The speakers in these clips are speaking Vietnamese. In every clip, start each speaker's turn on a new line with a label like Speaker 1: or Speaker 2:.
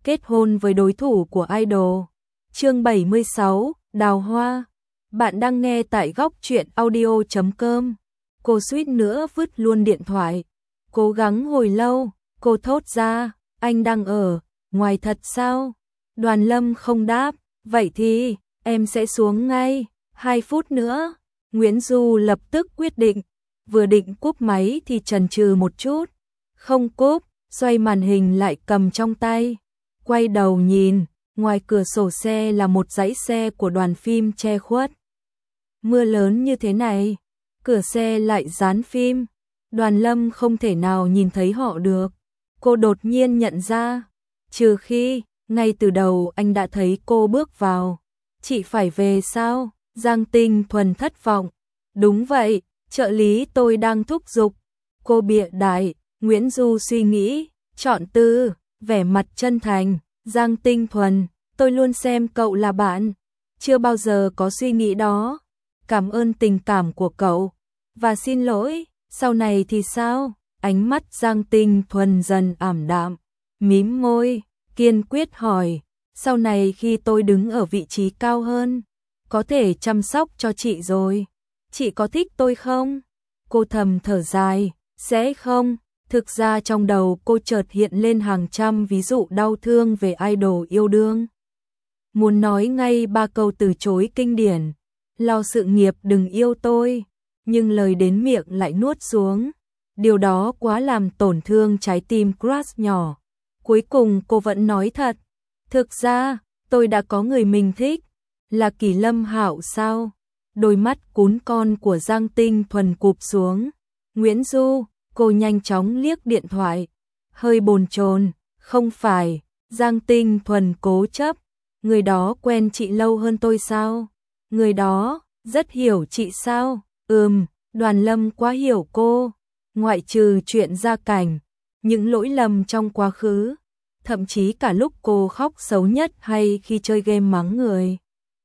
Speaker 1: kết hôn với đối thủ của idol. Chương 76, Đào Hoa. Bạn đang nghe tại góc truyện audio.com. Cô suýt nữa vứt luôn điện thoại. Cố gắng hồi lâu, cô thốt ra, anh đang ở ngoài thật sao? Đoàn Lâm không đáp, vậy thì em sẽ xuống ngay, 2 phút nữa. Nguyễn Du lập tức quyết định, vừa định cúp máy thì chần chừ một chút, không cúp, xoay màn hình lại cầm trong tay, quay đầu nhìn, ngoài cửa sổ xe là một dãy xe của đoàn phim che khuất. Mưa lớn như thế này, cửa xe lại dán phim, Đoàn Lâm không thể nào nhìn thấy họ được. Cô đột nhiên nhận ra, trừ khi ngay từ đầu anh đã thấy cô bước vào. Chị phải về sao? Giang Tinh Thuần thất vọng. Đúng vậy, trợ lý tôi đang thúc giục. Cô bịa đại, Nguyễn Du suy nghĩ, chọn từ, vẻ mặt chân thành. Giang Tinh Thuần, tôi luôn xem cậu là bạn, chưa bao giờ có suy nghĩ đó. Cảm ơn tình cảm của cậu, và xin lỗi, sau này thì sao? Ánh mắt Giang Tinh Thuần dần ảm đạm, mím môi, kiên quyết hỏi, sau này khi tôi đứng ở vị trí cao hơn, có thể chăm sóc cho chị rồi. Chị có thích tôi không? Cô thầm thở dài, sẽ không. Thực ra trong đầu cô chợt hiện lên hàng trăm ví dụ đau thương về idol yêu đương. Muốn nói ngay 3 câu từ chối kinh điển, lo sự nghiệp đừng yêu tôi, nhưng lời đến miệng lại nuốt xuống. Điều đó quá làm tổn thương trái tim crush nhỏ. Cuối cùng cô vẫn nói thật, thực ra tôi đã có người mình thích, là Kỳ Lâm Hạo sao? Đôi mắt cún con của Giang Tinh Thuần cụp xuống. Nguyễn Du, cô nhanh chóng liếc điện thoại, hơi bồn chồn, không phải. Giang Tinh Thuần cố chấp, người đó quen chị lâu hơn tôi sao? Người đó rất hiểu chị sao? Đoàn Lâm quá hiểu cô, ngoại trừ chuyện gia cảnh, những lỗi lầm trong quá khứ, thậm chí cả lúc cô khóc xấu nhất hay khi chơi game mắng người,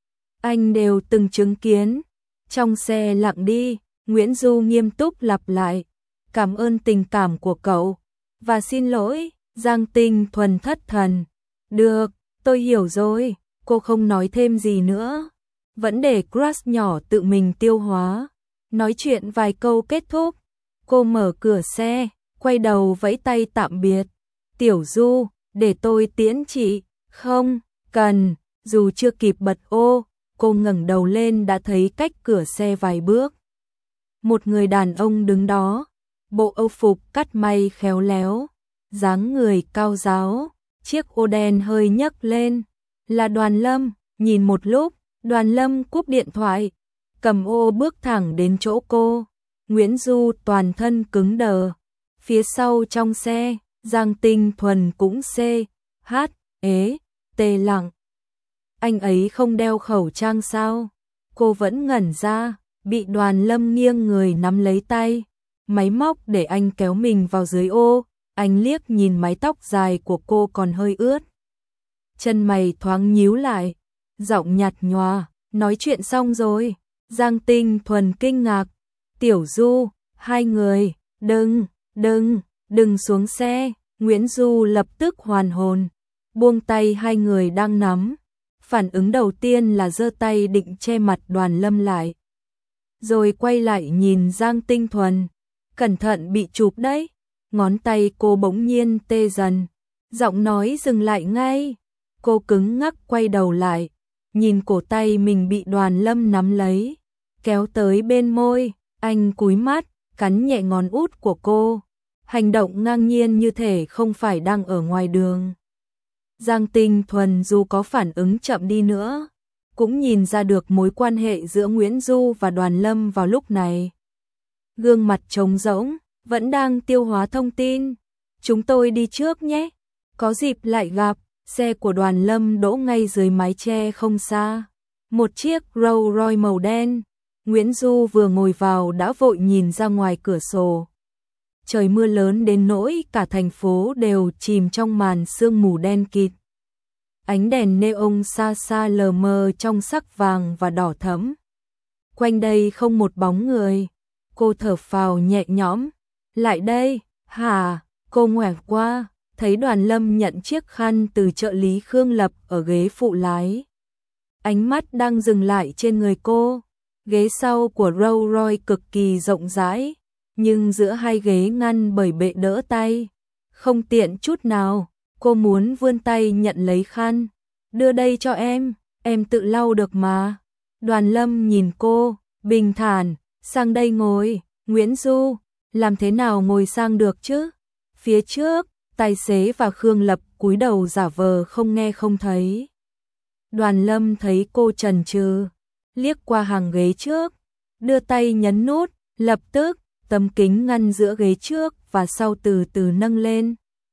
Speaker 1: anh đều từng chứng kiến. Trong xe lặng đi, Nguyễn Du nghiêm túc lặp lại, cảm ơn tình cảm của cậu, và xin lỗi. Giang Tinh Thuần thất thần, được, tôi hiểu rồi. Cô không nói thêm gì nữa, vẫn để crush nhỏ tự mình tiêu hóa. Nói chuyện vài câu kết thúc, cô mở cửa xe, quay đầu vẫy tay tạm biệt. Tiểu Du, để tôi tiễn chị. Không cần. Dù chưa kịp bật ô, cô ngẩng đầu lên đã thấy cách cửa xe vài bước, một người đàn ông đứng đó, bộ âu phục cắt may khéo léo, dáng người cao ráo, chiếc ô đen hơi nhấc lên, là Đoàn Lâm. Nhìn một lúc, Đoàn Lâm cúp điện thoại, cầm ô bước thẳng đến chỗ cô. Nguyễn Du toàn thân cứng đờ. Phía sau trong xe, Giang Tinh Thuần cũng tê lặng. Anh ấy không đeo khẩu trang sao? Cô vẫn ngẩn ra, bị Đoàn Lâm nghiêng người nắm lấy tay, máy móc để anh kéo mình vào dưới ô. Anh liếc nhìn mái tóc dài của cô còn hơi ướt, chân mày thoáng nhíu lại, giọng nhạt nhòa, nói chuyện xong rồi. Giang Tinh Thuần kinh ngạc, Tiểu Du, hai người, đừng xuống xe. Nguyễn Du lập tức hoàn hồn, buông tay hai người đang nắm. Phản ứng đầu tiên là giơ tay định che mặt Đoàn Lâm lại, rồi quay lại nhìn Giang Tinh Thuần, cẩn thận bị chụp đấy. Ngón tay cô bỗng nhiên tê dần, giọng nói dừng lại ngay. Cô cứng ngắc quay đầu lại, nhìn cổ tay mình bị Đoàn Lâm nắm lấy, kéo tới bên môi. Anh cúi mắt, cắn nhẹ ngón út của cô, hành động ngang nhiên như thể không phải đang ở ngoài đường. Giang Tinh Thuần dù có phản ứng chậm đi nữa, cũng nhìn ra được mối quan hệ giữa Nguyễn Du và Đoàn Lâm vào lúc này. Gương mặt trống rỗng, vẫn đang tiêu hóa thông tin. Chúng tôi đi trước nhé, có dịp lại gặp. Xe của Đoàn Lâm đỗ ngay dưới mái che không xa, một chiếc Rolls Royce màu đen. Nguyễn Du vừa ngồi vào đã vội nhìn ra ngoài cửa sổ. Trời mưa lớn đến nỗi cả thành phố đều chìm trong màn sương mù đen kịt. Ánh đèn neon xa xa lờ mờ trong sắc vàng và đỏ thẫm. Quanh đây không một bóng người. Cô thở phào nhẹ nhõm. Lại đây, hả? Cô ngoẻo qua, thấy Đoàn Lâm nhận chiếc khăn từ trợ lý Khương Lập ở ghế phụ lái. Ánh mắt đang dừng lại trên người cô. Ghế sau của Rolls Royce cực kỳ rộng rãi, nhưng giữa hai ghế ngăn bởi bệ đỡ tay. Không tiện chút nào, cô muốn vươn tay nhận lấy khăn. Đưa đây cho em tự lau được mà. Đoàn Lâm nhìn cô, bình thản, sang đây ngồi. Nguyễn Du, làm thế nào ngồi sang được chứ? Phía trước, tài xế và Khương Lập cúi đầu giả vờ không nghe không thấy. Đoàn Lâm thấy cô chần chừ, liếc qua hàng ghế trước, đưa tay nhấn nút, lập tức, tấm kính ngăn giữa ghế trước và sau từ từ nâng lên.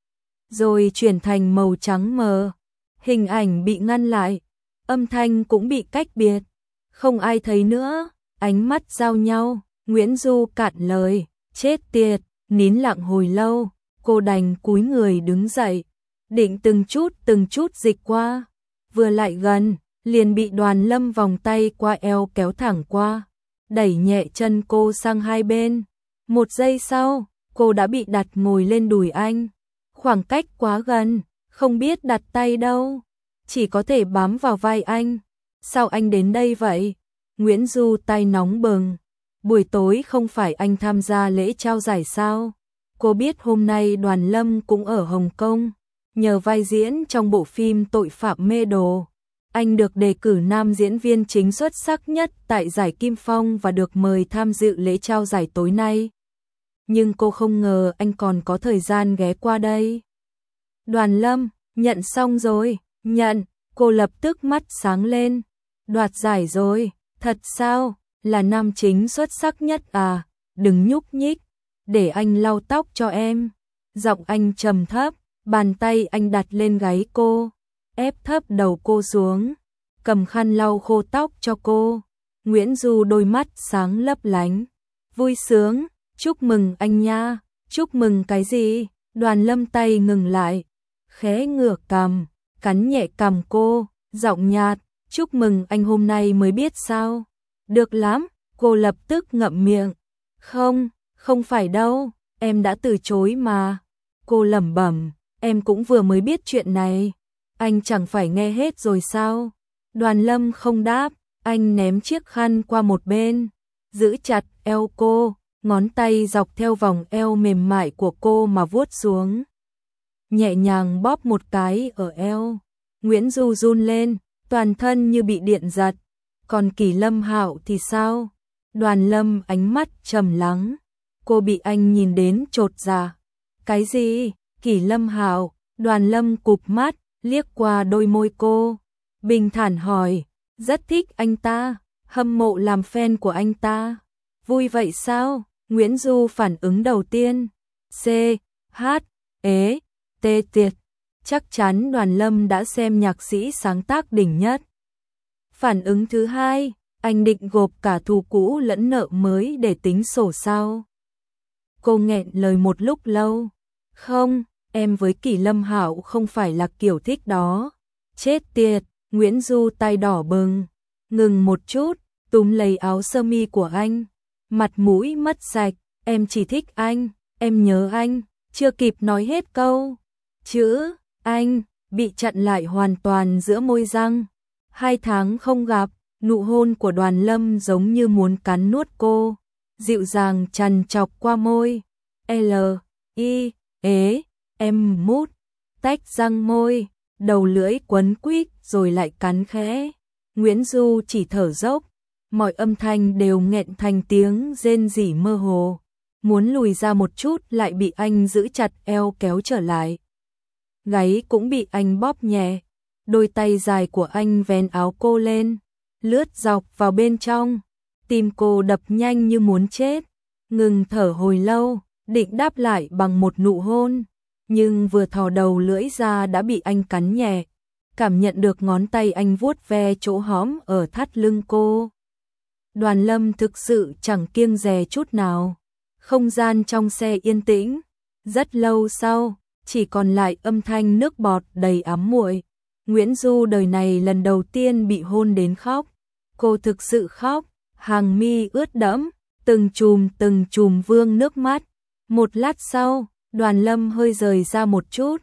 Speaker 1: Rồi chuyển thành màu trắng mờ. Hình ảnh bị ngăn lại, âm thanh cũng bị cách biệt. Không ai thấy nữa, ánh mắt giao nhau. Nguyễn Du cạn lời, chết tiệt, nín lặng hồi lâu, cô đành cúi người đứng dậy, định từng chút dịch qua. Vừa lại gần, liền bị Đoàn Lâm vòng tay qua eo kéo thẳng qua, đẩy nhẹ chân cô sang hai bên. Một giây sau, cô đã bị đặt ngồi lên đùi anh. Khoảng cách quá gần, không biết đặt tay đâu, chỉ có thể bám vào vai anh. Sao anh đến đây vậy? Nguyễn Du tay nóng bừng. Buổi tối không phải anh tham gia lễ trao giải sao? Cô biết hôm nay Đoàn Lâm cũng ở Hồng Kông, nhờ vai diễn trong bộ phim Tội phạm mê đồ. Anh được đề cử nam diễn viên chính xuất sắc nhất tại giải Kim Phong và được mời tham dự lễ trao giải tối nay. Nhưng cô không ngờ anh còn có thời gian ghé qua đây. Đoàn Lâm, nhận xong rồi, nhận, cô lập tức mắt sáng lên. Đoạt giải rồi, thật sao, là nam chính xuất sắc nhất à, đừng nhúc nhích, để anh lau tóc cho em. Giọng anh trầm thấp, bàn tay anh đặt lên gáy cô, ép thấp đầu cô xuống, cầm khăn lau khô tóc cho cô. Nguyễn Du đôi mắt sáng lấp lánh, vui sướng, chúc mừng anh nha. Chúc mừng cái gì? Đoàn Lâm tay ngừng lại, khẽ ngửa cằm, cắn nhẹ cằm cô, giọng nhạt, chúc mừng anh hôm nay mới biết sao? Được lắm, cô lập tức ngậm miệng. Không phải đâu, em đã từ chối mà. Cô lẩm bẩm, em cũng vừa mới biết chuyện này. Anh chẳng phải nghe hết rồi sao? Đoàn Lâm không đáp, anh ném chiếc khăn qua một bên, giữ chặt eo cô, ngón tay dọc theo vòng eo mềm mại của cô mà vuốt xuống. Nhẹ nhàng bóp một cái ở eo. Nguyễn Du run lên, toàn thân như bị điện giật. Còn Kỳ Lâm Hạo thì sao? Đoàn Lâm ánh mắt trầm lắng. Cô bị anh nhìn đến chột dạ. Cái gì? Kỳ Lâm Hạo? Đoàn Lâm cụp mắt, liếc qua đôi môi cô, bình thản hỏi, rất thích anh ta, hâm mộ làm fan của anh ta. Vui vậy sao? Nguyễn Du phản ứng đầu tiên. C, H, ế, T tiệt. Chắc chắn Đoàn Lâm đã xem nhạc sĩ sáng tác đỉnh nhất. Phản ứng thứ hai, anh định gộp cả thù cũ lẫn nợ mới để tính sổ sao? Cô nghẹn lời một lúc lâu. Không, em với Kỳ Lâm Hạo không phải là kiểu thích đó. Chết tiệt, Nguyễn Du tay đỏ bừng, ngừng một chút, túm lấy áo sơ mi của anh. Mặt mũi mất sạch, em chỉ thích anh, em nhớ anh, chưa kịp nói hết câu. Chữ, anh, bị chặn lại hoàn toàn giữa môi răng. 2 tháng không gặp, nụ hôn của Đoàn Lâm giống như muốn cắn nuốt cô, dịu dàng trằn trọc qua môi. L, I, ế, em mút, tách răng môi, đầu lưỡi quấn quýt rồi lại cắn khẽ. Nguyễn Du chỉ thở dốc, mọi âm thanh đều nghẹn thành tiếng rên rỉ mơ hồ. Muốn lùi ra một chút lại bị anh giữ chặt eo kéo trở lại. Gáy cũng bị anh bóp nhẹ. Đôi tay dài của anh vén áo cô lên, lướt dọc vào bên trong. Tim cô đập nhanh như muốn chết, ngừng thở hồi lâu, định đáp lại bằng một nụ hôn. Nhưng vừa thò đầu lưỡi ra đã bị anh cắn nhẹ. Cảm nhận được ngón tay anh vuốt ve chỗ hõm ở thắt lưng cô. Đoàn Lâm thực sự chẳng kiêng dè chút nào. Không gian trong xe yên tĩnh. Rất lâu sau, chỉ còn lại âm thanh nước bọt đầy ám muội. Nguyễn Du đời này lần đầu tiên bị hôn đến khóc. Cô thực sự khóc, hàng mi ướt đẫm, từng chùm vương nước mắt. Một lát sau, Đoàn Lâm hơi rời ra một chút,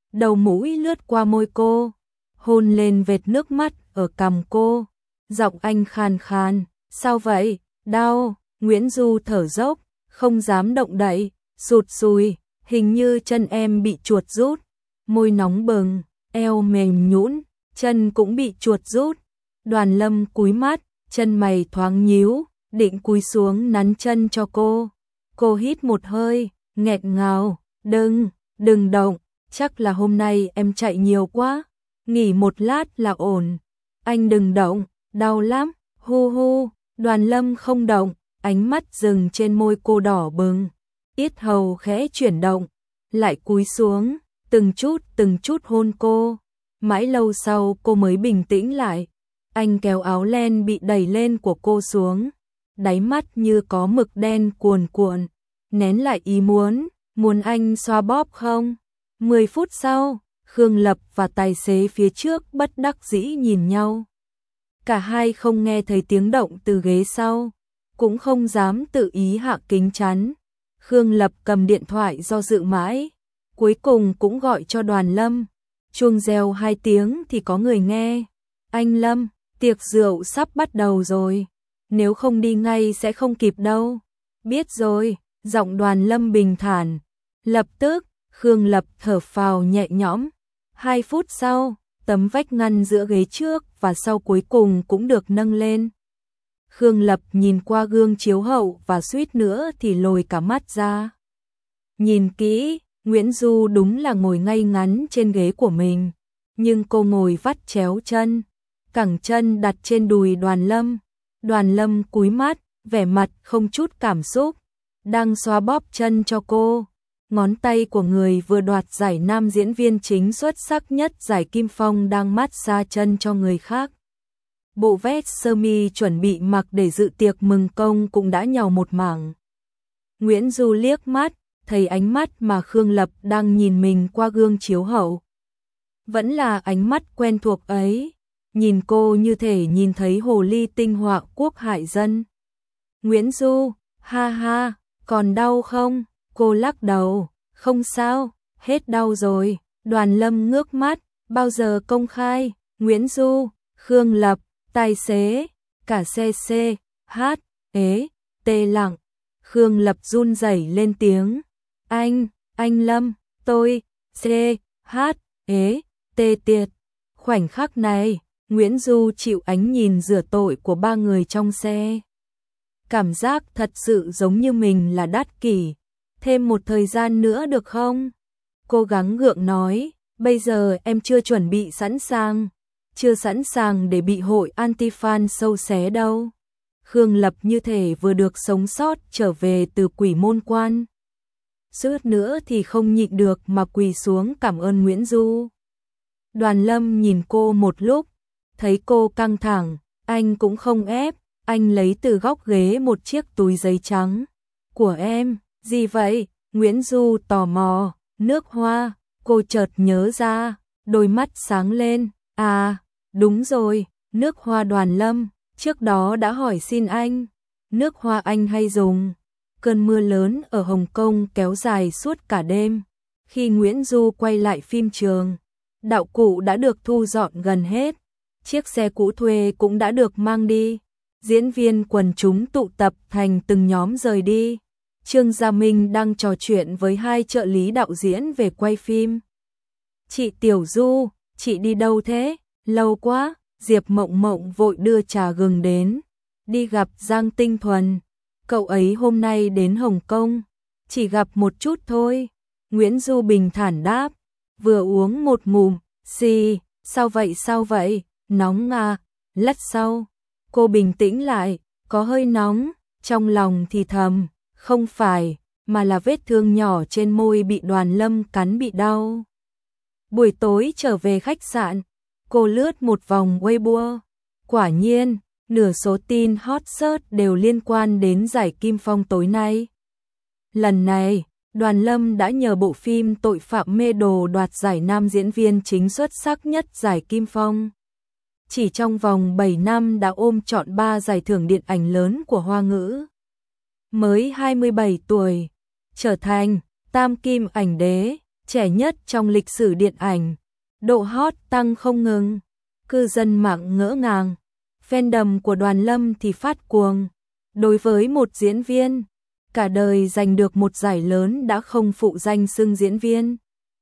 Speaker 1: đầu mũi lướt qua môi cô, hôn lên vệt nước mắt ở cằm cô. Giọng anh khàn khàn, sao vậy, đau. Nguyễn Du thở dốc, không dám động đậy, sụt sùi, hình như chân em bị chuột rút. Môi nóng bừng, eo mềm nhũn, chân cũng bị chuột rút. Đoàn Lâm cúi mắt, chân mày thoáng nhíu, định cúi xuống nắn chân cho cô. Cô hít một hơi, nghẹt ngào, đừng động, chắc là hôm nay em chạy nhiều quá, nghỉ một lát là ổn. Anh đừng động, đau lắm, hu hu. Đoàn Lâm không động, ánh mắt dừng trên môi cô đỏ bừng, yết hầu khẽ chuyển động, lại cúi xuống, từng chút hôn cô. Mãi lâu sau cô mới bình tĩnh lại. Anh kéo áo len bị đẩy lên của cô xuống, đáy mắt như có mực đen cuồn cuộn, nén lại ý muốn anh xoa bóp không? 10 phút sau, Khương Lập và tài xế phía trước bất đắc dĩ nhìn nhau. Cả hai không nghe thấy tiếng động từ ghế sau, cũng không dám tự ý hạ kính chắn. Khương Lập cầm điện thoại do dự mãi, cuối cùng cũng gọi cho Đoàn Lâm. Chuông reo 2 tiếng thì có người nghe. Anh Lâm, tiệc rượu sắp bắt đầu rồi, nếu không đi ngay sẽ không kịp đâu. Biết rồi, giọng Đoàn Lâm bình thản. Lập tức, Khương Lập thở phào nhẹ nhõm. 2 phút sau, tấm vách ngăn giữa ghế trước và sau cuối cùng cũng được nâng lên. Khương Lập nhìn qua gương chiếu hậu và suýt nữa thì lồi cả mắt ra. Nhìn kỹ, Nguyễn Du đúng là ngồi ngay ngắn trên ghế của mình, nhưng cô ngồi vắt chéo chân, cẳng chân đặt trên đùi Đoàn Lâm. Đoàn Lâm cúi mắt, vẻ mặt không chút cảm xúc, đang xoa bóp chân cho cô. Ngón tay của người vừa đoạt giải nam diễn viên chính xuất sắc nhất giải Kim Phong đang massage chân cho người khác. Bộ vest sơ mi chuẩn bị mặc để dự tiệc mừng công cũng đã nhàu một mảng. Nguyễn Du liếc mắt, thấy ánh mắt mà Khương Lập đang nhìn mình qua gương chiếu hậu. Vẫn là ánh mắt quen thuộc ấy, nhìn cô như thể nhìn thấy hồ ly tinh họa quốc hại dân. Nguyễn Du, ha ha, còn đau không? Cô lắc đầu, không sao, hết đau rồi. Đoàn Lâm ngước mắt, bao giờ công khai? Nguyễn Du, Khương Lập, tài xế, cả xe C, H, ế, tê lặng. Khương Lập run rẩy lên tiếng. Anh Lâm, tôi, C, H, ế, tê tiệt. Khoảnh khắc này, Nguyễn Du chịu ánh nhìn rửa tội của 3 người trong xe. Cảm giác thật sự giống như mình là Đát Kỷ. Thêm một thời gian nữa được không? Cố gắng gượng nói, bây giờ em chưa chuẩn bị sẵn sàng. Chưa sẵn sàng để bị hội anti-fan sâu xé đâu. Khương Lập như thể vừa được sống sót trở về từ quỷ môn quan. Suýt nữa thì không nhịn được mà quỳ xuống cảm ơn Nguyễn Du. Đoàn Lâm nhìn cô một lúc, thấy cô căng thẳng, anh cũng không ép, anh lấy từ góc ghế một chiếc túi giấy trắng. Của em, gì vậy? Nguyễn Du tò mò, nước hoa, cô chợt nhớ ra, đôi mắt sáng lên, à, đúng rồi, nước hoa Đoàn Lâm, trước đó đã hỏi xin anh, nước hoa anh hay dùng. Cơn mưa lớn ở Hồng Kông kéo dài suốt cả đêm, khi Nguyễn Du quay lại phim trường, đạo cụ đã được thu dọn gần hết, chiếc xe cũ thuê cũng đã được mang đi, diễn viên quần chúng tụ tập thành từng nhóm rời đi. Trương Gia Minh đang trò chuyện với 2 trợ lý đạo diễn về quay phim. Chị Tiểu Du, chị đi đâu thế? Lâu quá. Diệp Mộng Mộng vội đưa trà gừng đến. Đi gặp Giang Tinh Thuần. Cậu ấy hôm nay đến Hồng Kông. Chỉ gặp một chút thôi. Nguyễn Du bình thản đáp. Vừa uống một ngụm. Xì, sao vậy? Nóng à? Lát sau. Cô bình tĩnh lại. Có hơi nóng. Trong lòng thì thầm. Không phải, mà là vết thương nhỏ trên môi bị Đoàn Lâm cắn bị đau. Buổi tối trở về khách sạn, cô lướt một vòng Weibo. Quả nhiên, nửa số tin hot search đều liên quan đến giải Kim Phong tối nay. Lần này, Đoàn Lâm đã nhờ bộ phim Tội phạm mê đồ đoạt giải nam diễn viên chính xuất sắc nhất giải Kim Phong. Chỉ trong vòng 7 năm đã ôm trọn 3 giải thưởng điện ảnh lớn của Hoa ngữ. Mới 27 tuổi, trở thành tam kim ảnh đế, trẻ nhất trong lịch sử điện ảnh. Độ hot tăng không ngừng. Cư dân mạng ngỡ ngàng. Fandom của Đoàn Lâm thì phát cuồng. Đối với một diễn viên, cả đời giành được một giải lớn đã không phụ danh xưng diễn viên.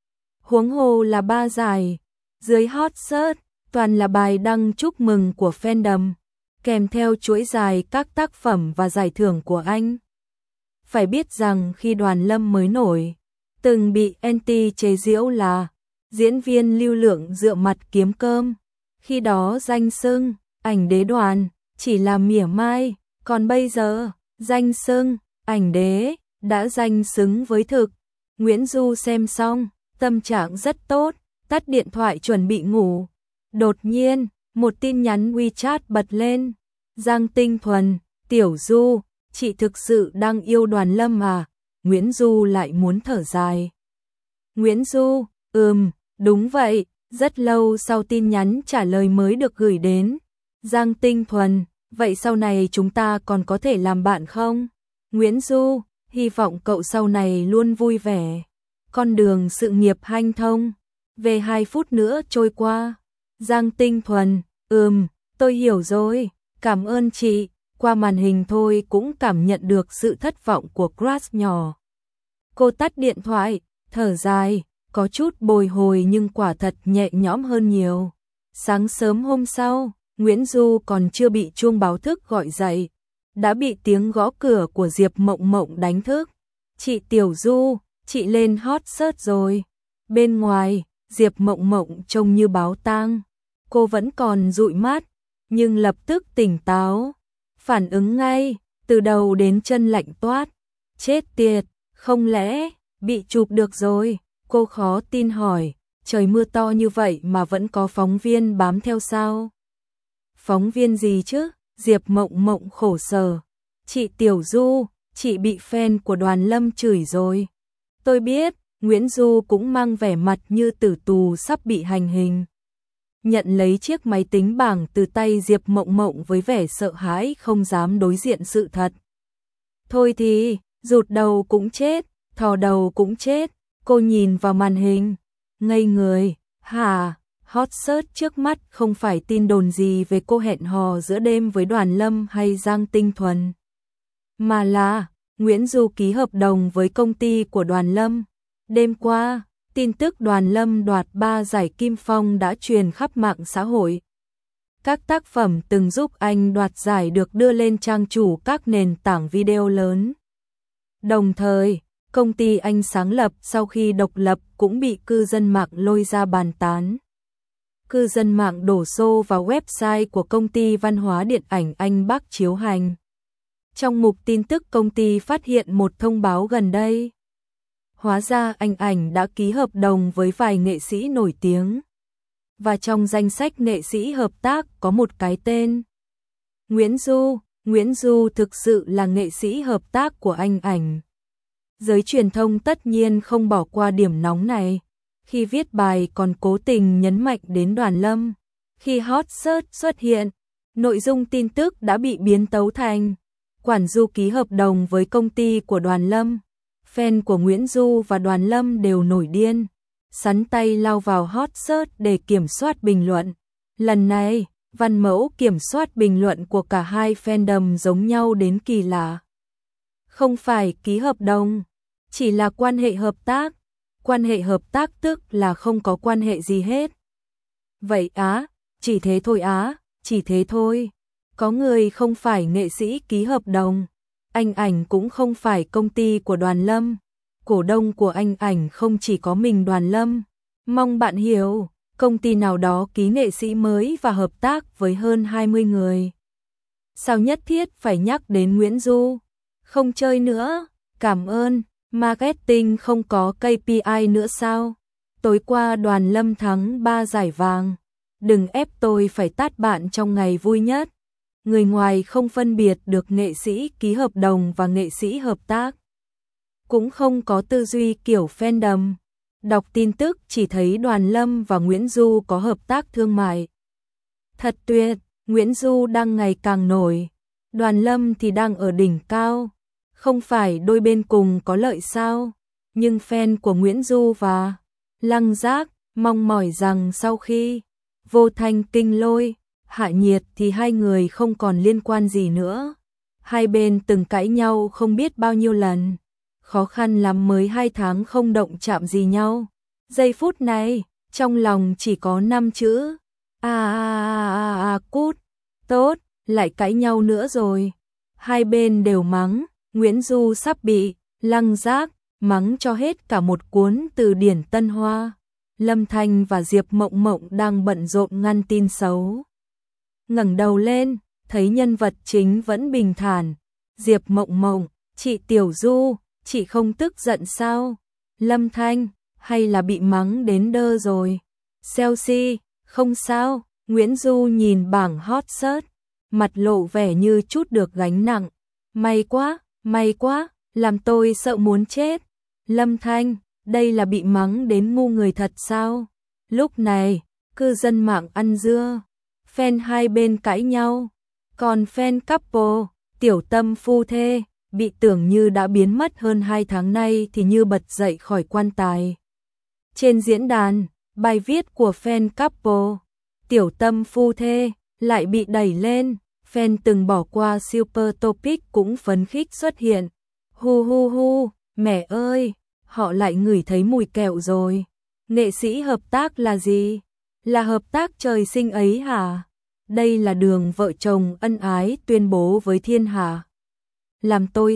Speaker 1: Huống hồ là 3 giải. Dưới hot search, toàn là bài đăng chúc mừng của fandom, kèm theo chuỗi dài các tác phẩm và giải thưởng của anh. Phải biết rằng khi Đoàn Lâm mới nổi, từng bị anti chế giễu là diễn viên lưu lượng dựa mặt kiếm cơm. Khi đó danh xưng ảnh đế Đoàn chỉ là mỉa mai, còn bây giờ danh xưng ảnh đế đã danh xứng với thực. Nguyễn Du xem xong, tâm trạng rất tốt, tắt điện thoại chuẩn bị ngủ. Đột nhiên, một tin nhắn WeChat bật lên. Giang Tinh Thuần, Tiểu Du, chị thực sự đang yêu Đoàn Lâm à? Nguyễn Du lại muốn thở dài. Nguyễn Du, đúng vậy, rất lâu sau tin nhắn trả lời mới được gửi đến. Giang Tinh Thuần, vậy sau này chúng ta còn có thể làm bạn không? Nguyễn Du, hy vọng cậu sau này luôn vui vẻ. Con đường sự nghiệp hanh thông. Về 2 phút nữa trôi qua. Giang Tinh Thuần, tôi hiểu rồi, cảm ơn chị. Qua màn hình thôi cũng cảm nhận được sự thất vọng của crush nhỏ. Cô tắt điện thoại, thở dài, có chút bồi hồi nhưng quả thật nhẹ nhõm hơn nhiều. Sáng sớm hôm sau, Nguyễn Du còn chưa bị chuông báo thức gọi dậy, đã bị tiếng gõ cửa của Diệp Mộng Mộng đánh thức. Chị Tiểu Du, chị lên hot search rồi. Bên ngoài, Diệp Mộng Mộng trông như báo tang. Cô vẫn còn dụi mắt, nhưng lập tức tỉnh táo. Phản ứng ngay, từ đầu đến chân lạnh toát. Chết tiệt, không lẽ bị chụp được rồi? Cô khó tin hỏi, trời mưa to như vậy mà vẫn có phóng viên bám theo sao? Phóng viên gì chứ? Diệp Mộng Mộng khổ sở. Chị Tiểu Du, chị bị fan của Đoàn Lâm chửi rồi. Tôi biết, Nguyễn Du cũng mang vẻ mặt như tử tù sắp bị hành hình. Nhận lấy chiếc máy tính bảng từ tay Diệp Mộng Mộng với vẻ sợ hãi không dám đối diện sự thật. Thôi thì, rụt đầu cũng chết, thò đầu cũng chết. Cô nhìn vào màn hình, ngây người. Hả? Hot search trước mắt không phải tin đồn gì về cô hẹn hò giữa đêm với Đoàn Lâm hay Giang Tinh Thuần, mà là Nguyễn Du ký hợp đồng với công ty của Đoàn Lâm. Đêm qua, tin tức Đoàn Lâm đoạt 3 giải Kim Phong đã truyền khắp mạng xã hội. Các tác phẩm từng giúp anh đoạt giải được đưa lên trang chủ các nền tảng video lớn. Đồng thời, công ty anh sáng lập sau khi độc lập cũng bị cư dân mạng lôi ra bàn tán. Cư dân mạng đổ xô vào website của công ty văn hóa điện ảnh Anh Bắc chiếu hành. Trong mục tin tức công ty phát hiện một thông báo gần đây. Hóa ra anh Ảnh đã ký hợp đồng với vài nghệ sĩ nổi tiếng. Và trong danh sách nghệ sĩ hợp tác có một cái tên. Nguyễn Du. Nguyễn Du thực sự là nghệ sĩ hợp tác của anh Ảnh. Giới truyền thông tất nhiên không bỏ qua điểm nóng này. Khi viết bài còn cố tình nhấn mạnh đến Đoàn Lâm. Khi hot search xuất hiện, nội dung tin tức đã bị biến tấu thành Quản Du ký hợp đồng với công ty của Đoàn Lâm. Fan của Nguyễn Du và Đoàn Lâm đều nổi điên, sắn tay lao vào hot search để kiểm soát bình luận. Lần này, văn mẫu kiểm soát bình luận của cả hai fandom giống nhau đến kỳ lạ. Không phải ký hợp đồng, chỉ là quan hệ hợp tác. Quan hệ hợp tác tức là không có quan hệ gì hết. Vậy á, chỉ thế thôi á, chỉ thế thôi. Có người không phải nghệ sĩ ký hợp đồng. Anh Ảnh cũng không phải công ty của Đoàn Lâm. Cổ đông của anh Ảnh không chỉ có mình Đoàn Lâm. Mong bạn hiểu, công ty nào đó ký nghệ sĩ mới và hợp tác với hơn 20 người. Sao nhất thiết phải nhắc đến Nguyễn Du? Không chơi nữa, cảm ơn. Marketing không có KPI nữa sao? Tối qua Đoàn Lâm thắng 3 giải vàng. Đừng ép tôi phải tát bạn trong ngày vui nhất. Người ngoài không phân biệt được nghệ sĩ ký hợp đồng và nghệ sĩ hợp tác. Cũng không có tư duy kiểu fandom. Đọc tin tức chỉ thấy Đoàn Lâm và Nguyễn Du có hợp tác thương mại. Thật tuyệt, Nguyễn Du đang ngày càng nổi. Đoàn Lâm thì đang ở đỉnh cao. Không phải đôi bên cùng có lợi sao? Nhưng fan của Nguyễn Du và Lăng Giác mong mỏi rằng sau khi Vô Thanh Kinh Lôi hạ nhiệt thì hai người không còn liên quan gì nữa. Hai bên từng cãi nhau không biết bao nhiêu lần. Khó khăn lắm mới 2 tháng không động chạm gì nhau. Giây phút này, trong lòng chỉ có 5 chữ. Cút. Tốt, lại cãi nhau nữa rồi. Hai bên đều mắng, Nguyễn Du sắp bị Lăng Giác mắng cho hết cả một cuốn từ điển Tân Hoa. Lâm Thanh và Diệp Mộng Mộng đang bận rộn ngăn tin xấu. Ngẩng đầu lên, thấy nhân vật chính vẫn bình thản. Diệp Mộng Mộng, chị Tiểu Du, chị không tức giận sao? Lâm Thanh, hay là bị mắng đến đơ rồi? Chelsea, không sao. Nguyễn Du nhìn bảng hot search, mặt lộ vẻ như chút được gánh nặng. May quá, làm tôi sợ muốn chết. Lâm Thanh, đây là bị mắng đến ngu người thật sao? Lúc này, cư dân mạng ăn dưa, fan hai bên cãi nhau, còn fan couple, tiểu tâm phu thê, bị tưởng như đã biến mất hơn 2 tháng nay thì như bật dậy khỏi quan tài. Trên diễn đàn, bài viết của fan couple, tiểu tâm phu thê, lại bị đẩy lên, fan từng bỏ qua super topic cũng phấn khích xuất hiện. Hu, mẹ ơi, họ lại ngửi thấy mùi kẹo rồi. Nghệ sĩ hợp tác là gì? Là hợp tác trời sinh ấy hả? Đây là đường vợ chồng ân ái tuyên bố với thiên hạ. Làm tôi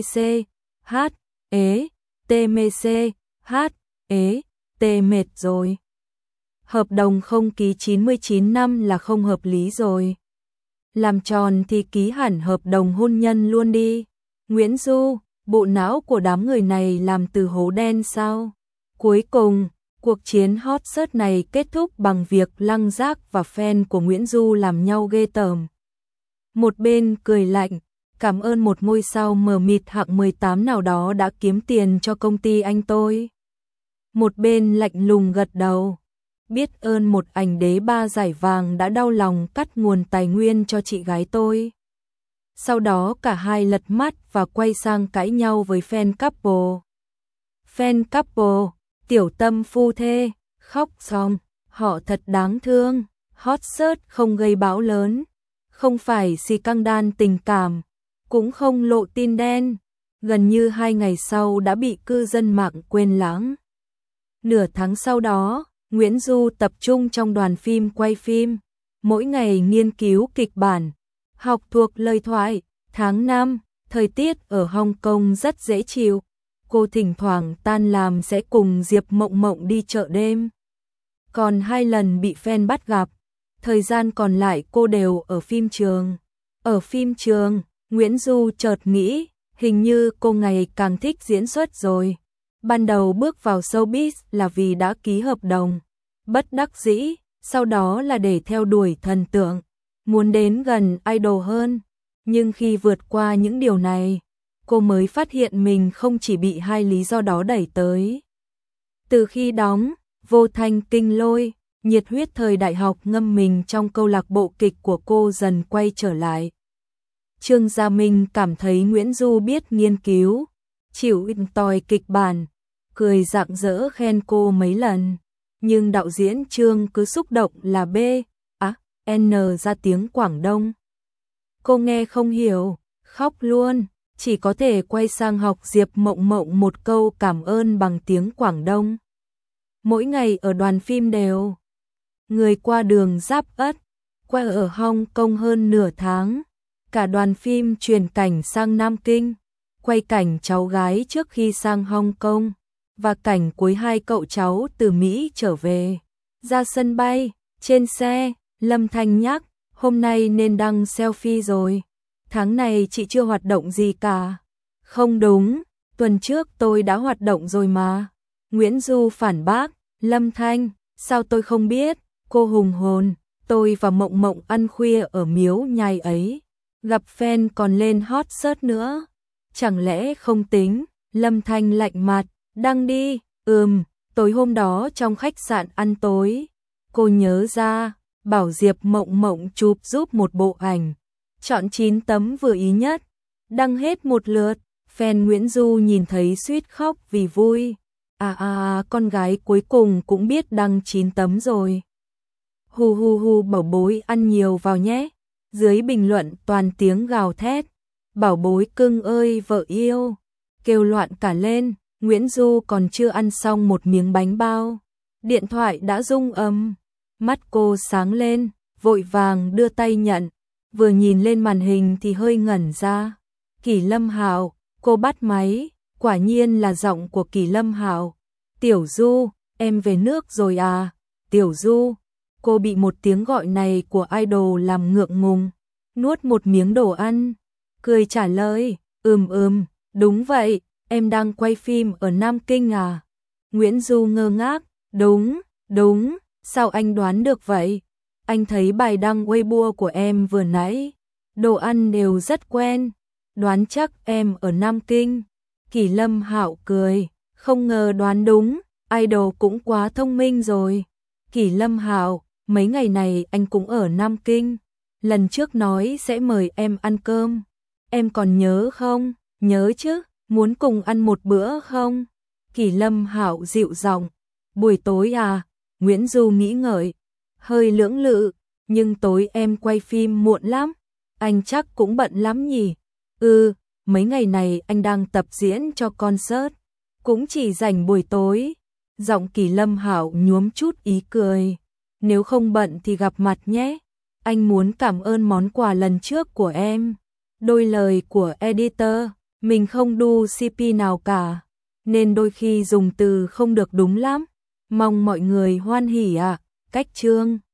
Speaker 1: tê mệt rồi. Hợp đồng không ký 99 năm là không hợp lý rồi. Làm tròn thì ký hẳn hợp đồng hôn nhân luôn đi. Nguyễn Du, bộ não của đám người này làm từ hố đen sao? Cuối cùng, cuộc chiến hot search này kết thúc bằng việc Lăng Giác và fan của Nguyễn Du làm nhau ghê tởm. Một bên cười lạnh, cảm ơn một ngôi sao mờ mịt hạng 18 nào đó đã kiếm tiền cho công ty anh tôi. Một bên lạnh lùng gật đầu, biết ơn một ảnh đế 3 giải vàng đã đau lòng cắt nguồn tài nguyên cho chị gái tôi. Sau đó cả hai lật mắt và quay sang cãi nhau với fan couple. Fan couple, tiểu tâm phu thê, khóc xong, họ thật đáng thương, hot search không gây bão lớn, không phải scandal tình cảm, cũng không lộ tin đen, gần như 2 ngày sau đã bị cư dân mạng quên lãng. Nửa tháng sau đó, Nguyễn Du tập trung trong đoàn phim quay phim, mỗi ngày nghiên cứu kịch bản, học thuộc lời thoại. Tháng 5, thời tiết ở Hong Kong rất dễ chịu. Cô thỉnh thoảng tan làm sẽ cùng Diệp Mộng Mộng đi chợ đêm. Còn 2 lần bị fan bắt gặp, thời gian còn lại cô đều ở phim trường. Ở phim trường, Nguyễn Du chợt nghĩ, hình như cô ngày càng thích diễn xuất rồi. Ban đầu bước vào showbiz là vì đã ký hợp đồng, bất đắc dĩ, sau đó là để theo đuổi thần tượng, muốn đến gần idol hơn. Nhưng khi vượt qua những điều này, cô mới phát hiện mình không chỉ bị 2 lý do đó đẩy tới. Từ khi đóng Vô Thanh Kinh Lôi, nhiệt huyết thời đại học ngâm mình trong câu lạc bộ kịch của cô dần quay trở lại. Trương Gia Minh cảm thấy Nguyễn Du biết nghiên cứu, chịu tòi kịch bản, cười rạng rỡ khen cô mấy lần. Nhưng đạo diễn Trương cứ xúc động là N ra tiếng Quảng Đông. Cô nghe không hiểu, khóc luôn, chỉ có thể quay sang học Diệp Mộng Mộng một câu cảm ơn bằng tiếng Quảng Đông. Mỗi ngày ở đoàn phim đều người qua đường Giáp Ất, quay ở Hong Kong hơn nửa tháng. Cả đoàn phim chuyển cảnh sang Nam Kinh, quay cảnh cháu gái trước khi sang Hong Kong, và cảnh cuối 2 cậu cháu từ Mỹ trở về. Ra sân bay, trên xe, Lâm Thanh nhắc, hôm nay nên đăng selfie rồi. Tháng này chị chưa hoạt động gì cả. Không đúng, tuần trước tôi đã hoạt động rồi mà. Nguyễn Du phản bác, Lâm Thanh, sao tôi không biết? Cô hùng hồn, tôi và Mộng Mộng ăn khuya ở Miếu Nhai ấy. Gặp fan còn lên hot search nữa. Chẳng lẽ không tính? Lâm Thanh lạnh mặt, đăng đi. Tối hôm đó trong khách sạn ăn tối. Cô nhớ ra, bảo Diệp Mộng Mộng chụp giúp một bộ ảnh. Chọn 9 tấm vừa ý nhất. Đăng hết một lượt. Fan Nguyễn Du nhìn thấy suýt khóc vì vui. Con gái cuối cùng cũng biết đăng 9 tấm rồi. Hu hu hu, bảo bối ăn nhiều vào nhé. Dưới bình luận toàn tiếng gào thét. Bảo bối cưng ơi vợ yêu. Kêu loạn cả lên. Nguyễn Du còn chưa ăn xong một miếng bánh bao. Điện thoại đã rung ầm. Mắt cô sáng lên, vội vàng đưa tay nhận. Vừa nhìn lên màn hình thì hơi ngẩn ra. Kỷ Lâm Hạo, cô bắt máy. Quả nhiên là giọng của Kỷ Lâm Hạo. Tiểu Du, em về nước rồi à? Tiểu Du, cô bị một tiếng gọi này của idol làm ngượng ngùng. Nuốt một miếng đồ ăn, cười trả lời, đúng vậy, em đang quay phim ở Nam Kinh à? Nguyễn Du ngơ ngác, đúng, sao anh đoán được vậy? Anh thấy bài đăng Weibo của em vừa nãy, đồ ăn đều rất quen, đoán chắc em ở Nam Kinh. Kỷ Lâm Hạo cười, không ngờ đoán đúng, idol cũng quá thông minh rồi. Kỷ Lâm Hạo, mấy ngày này anh cũng ở Nam Kinh, lần trước nói sẽ mời em ăn cơm, em còn nhớ không? Nhớ chứ, muốn cùng ăn một bữa không? Kỷ Lâm Hạo dịu giọng, buổi tối à? Nguyễn Du nghĩ ngợi, hơi lưỡng lự, nhưng tối em quay phim muộn lắm, anh chắc cũng bận lắm nhỉ? Mấy ngày này anh đang tập diễn cho concert, cũng chỉ rảnh buổi tối. Giọng Kỷ Lâm Hạo nhuốm chút ý cười. Nếu không bận thì gặp mặt nhé. Anh muốn cảm ơn món quà lần trước của em. Đôi lời của editor, mình không đu CP nào cả, nên đôi khi dùng từ không được đúng lắm. Mong mọi người hoan hỉ ạ. Cách chương